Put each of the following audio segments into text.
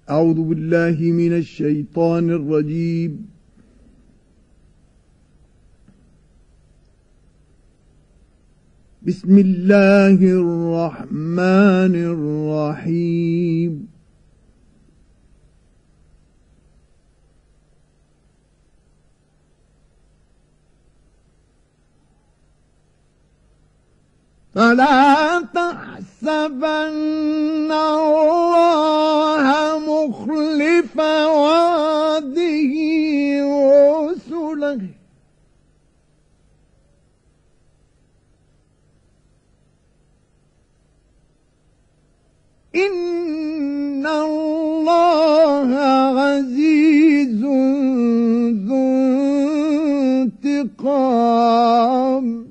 أعوذ بالله من الشيطان الرجيم. بسم الله الرحمن الرحيم. فلا تحسبن الله مخلف وعده رسله إن الله عزيز ذو انتقام.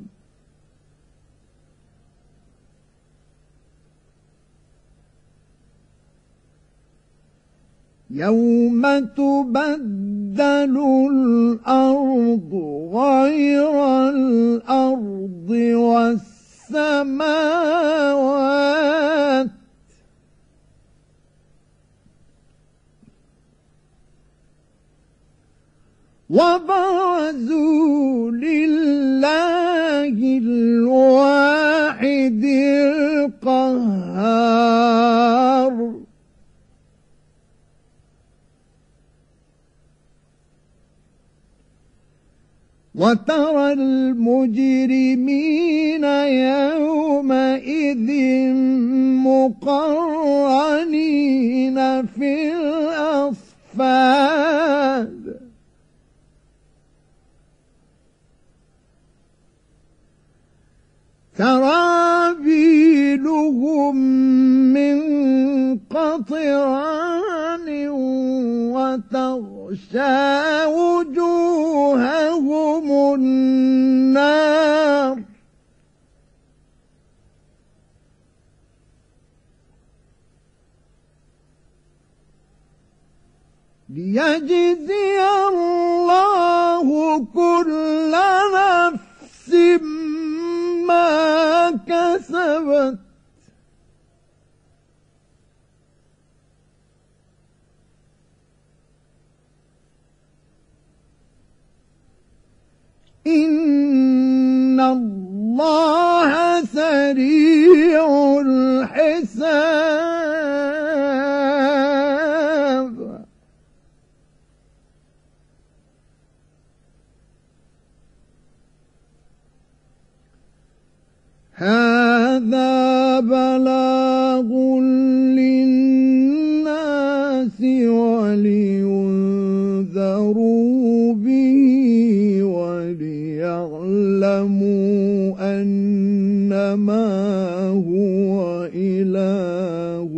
يوم تبدل الأرض غير الأرض والسماوات وبرزوا لله الواحد القهار. وترى المجرمين يومئذ مقرنين في الأصفاد سرابيلهم من قطران وتغشى وجوههم النار. ليجزي الله كل نفس ما كسبت إن الله سريع الحساب. هذا بلاغ للناس ولينذروا به وليعلموا أنما هو إله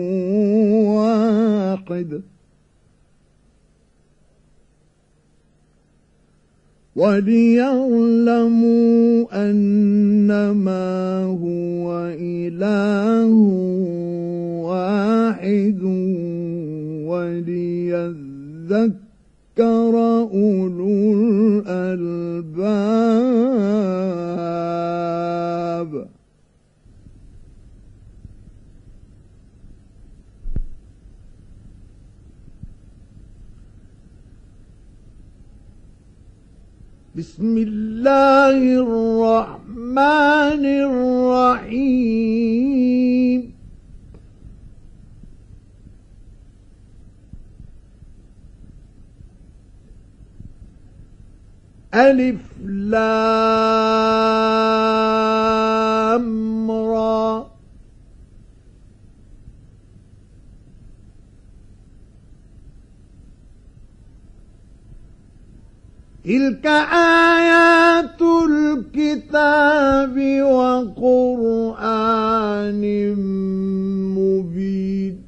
واحد وليعلموا أنما هو إله واحد وليذكر أولو الألباب. بسم الله الرحمن الرحيم. ألف لام را تلك آيات الكتاب وقرآن مبين.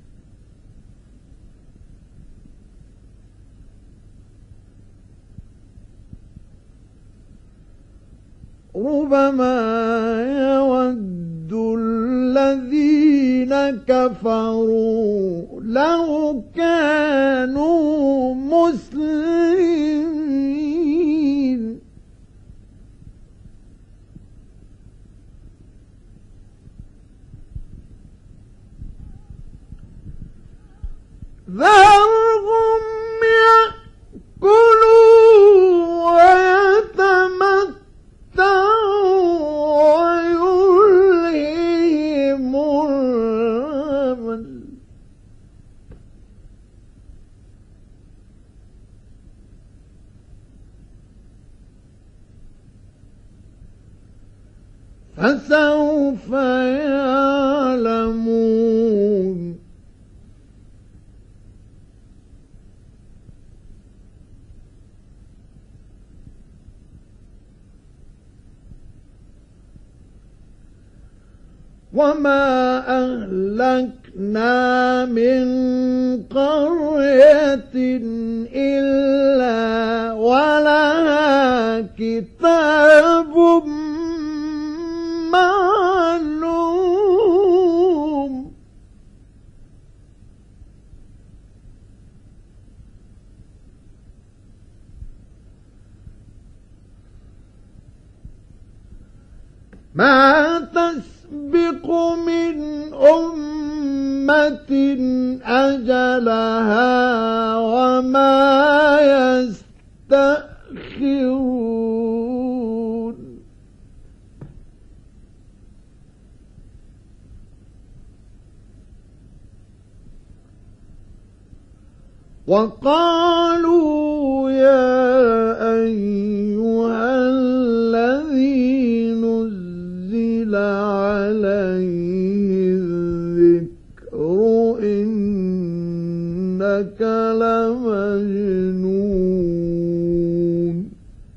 ربما يود الذين كفروا لو كانوا مسلمين ذرهم يأكلوا ويتمتعوا ويلههم الأمل فسوف يعلمون وما أهلكنا من قرية إلا ولها كتاب معلوم ما تسبق من أمة أجلها وما يستأخرون وقالوا يا أيها الذي نزل عليه الذكر إنك لمجنون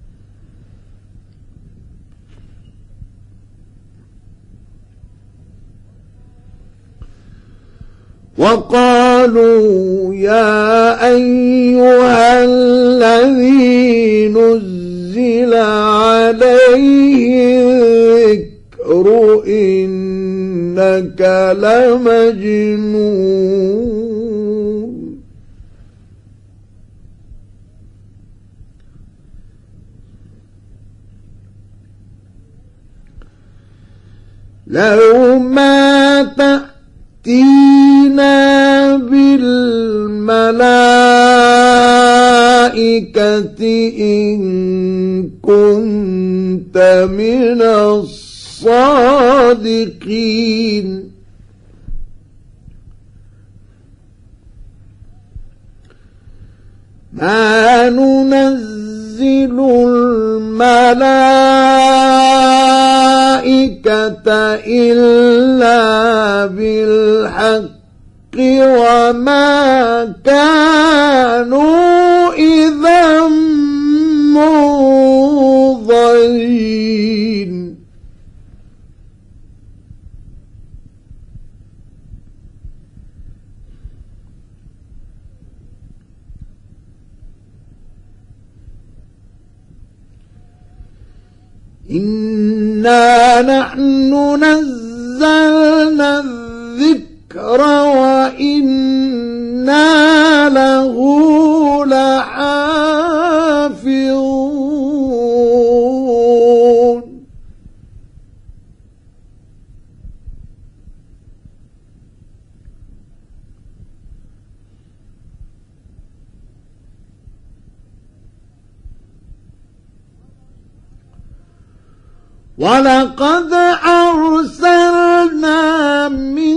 وقالوا يا أيها الذي نزل عليه الذكر إنك لمجنون لو ما تأتينا بالملائكة إن كنت من الصادقين ما ننزل الملائكة إلا بالحق وما كانوا إذا منظرين إنا نحن نزلنا الذكر وإنا له لحافظون ولقد أرسلنا من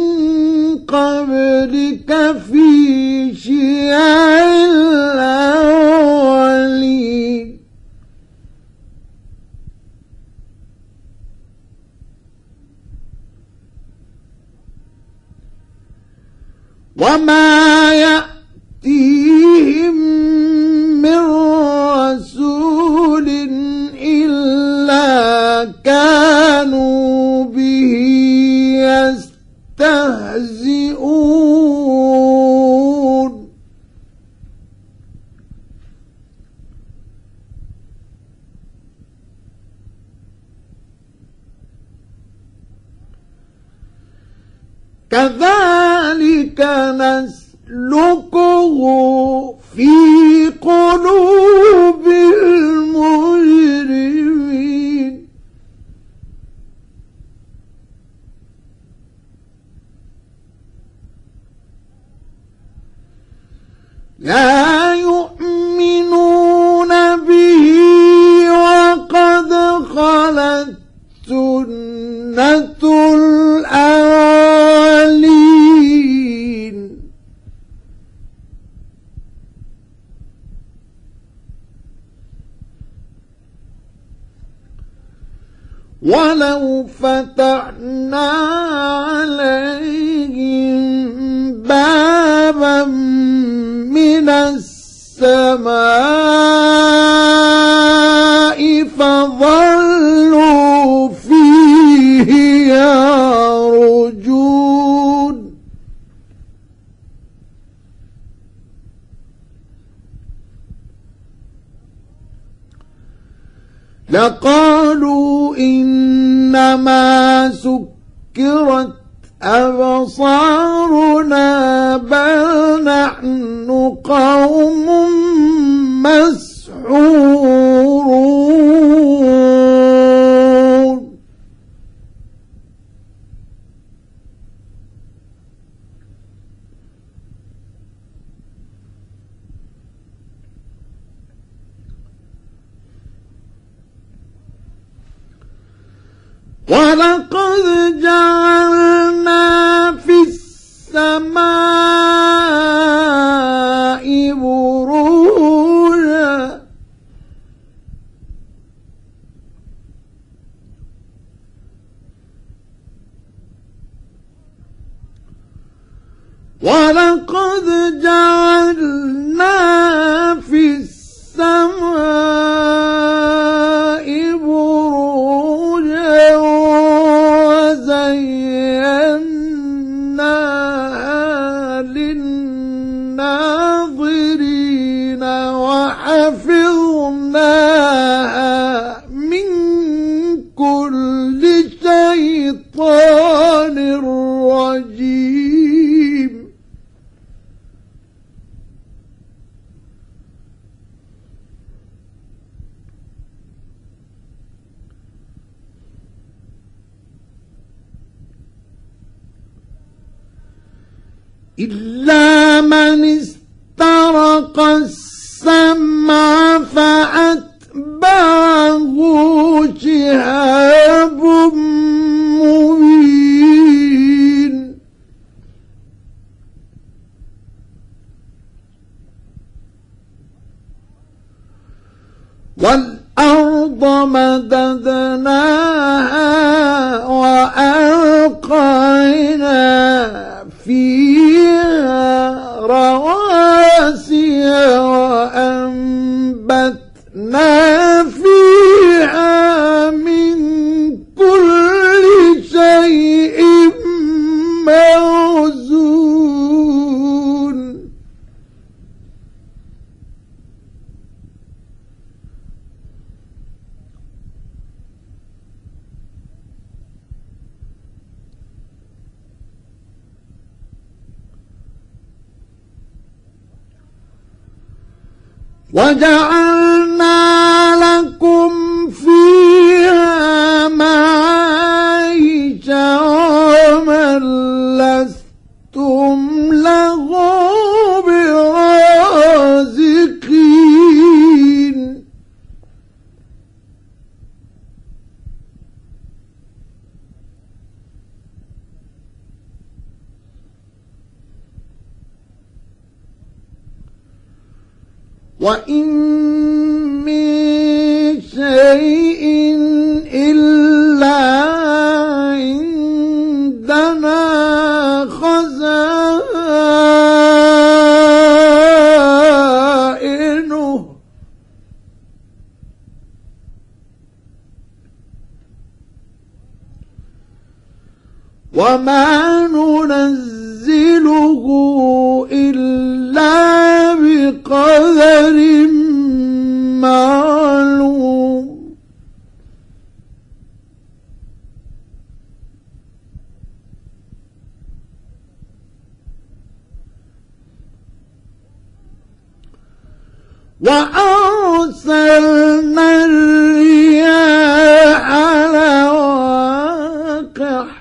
قبلك في شيع الأولين وما يأتيهم من رسول إلا كانوا به يستهزئون كذلك نسلكه في قلوب المجرمين لا يؤمنون به وقد خلت سنة الأولين ولو فتحنا عليهم بابا من السماء فظلوا فيه يعرجون لقالوا إنما سكرت أبصارنا بل نحن قوم مسحورون ولقد جعلنا في السماء بروجا ولقد جعلنا في السماء بروجا وزيناها للناظرين وحفظناها من كل شيطان رجيم إلا من استرق السمع فأتبعه شهاب مبين والأرض مددناها وألقينا فيها رواسي وأنبتنا فيها من كل شيء موزون وجعلنا لكم فيها معايش ومن لستم له برازقين وإن من شيء إلا عندنا خزائنه وما ننزله إلا بقدر معلوم وأرسلنا الرياح لواقح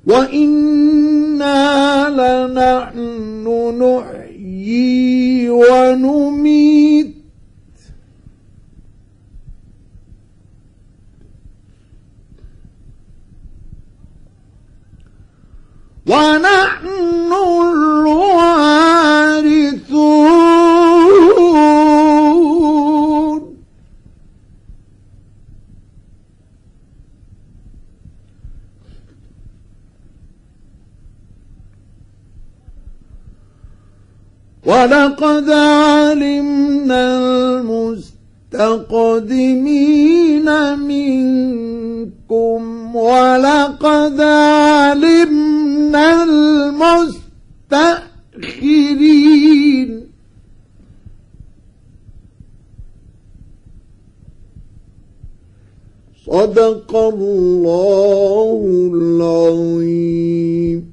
وإنا لنحن نحيي ونميت ونحن الوارثون ولقد علمنا المستقدمين منكم ولقد علمنا المستأخرين صدق الله العظيم.